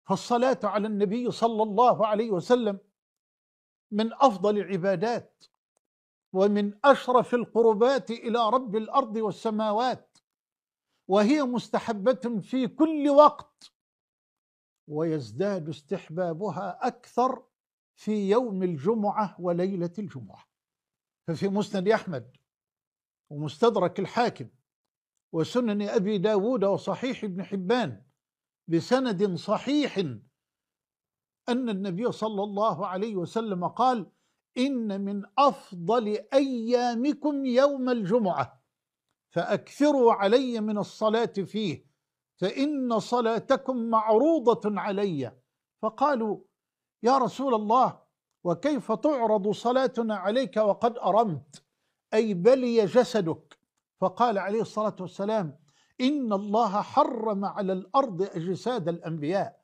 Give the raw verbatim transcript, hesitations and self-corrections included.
فالصلاة على النبي صلى الله عليه وسلم من أفضل العبادات ومن أشرف القربات إلى رب الأرض والسماوات، وهي مستحبة في كل وقت، ويزداد استحبابها أكثر في يوم الجمعة وليلة الجمعة. ففي مسند أحمد ومستدرك الحاكم وسنن أبي داود وصحيح ابن حبان بسند صحيح أن النبي صلى الله عليه وسلم قال: إن من أفضل أيامكم يوم الجمعة، فأكثروا علي من الصلاة فيه، فإن صلاتكم معروضة علي. فقالوا: يا رسول الله، وكيف تعرض صلاتنا عليك وقد أرمت، أي بلي جسدك؟ فقال عليه الصلاة والسلام: إن الله حرم على الأرض أجساد الأنبياء،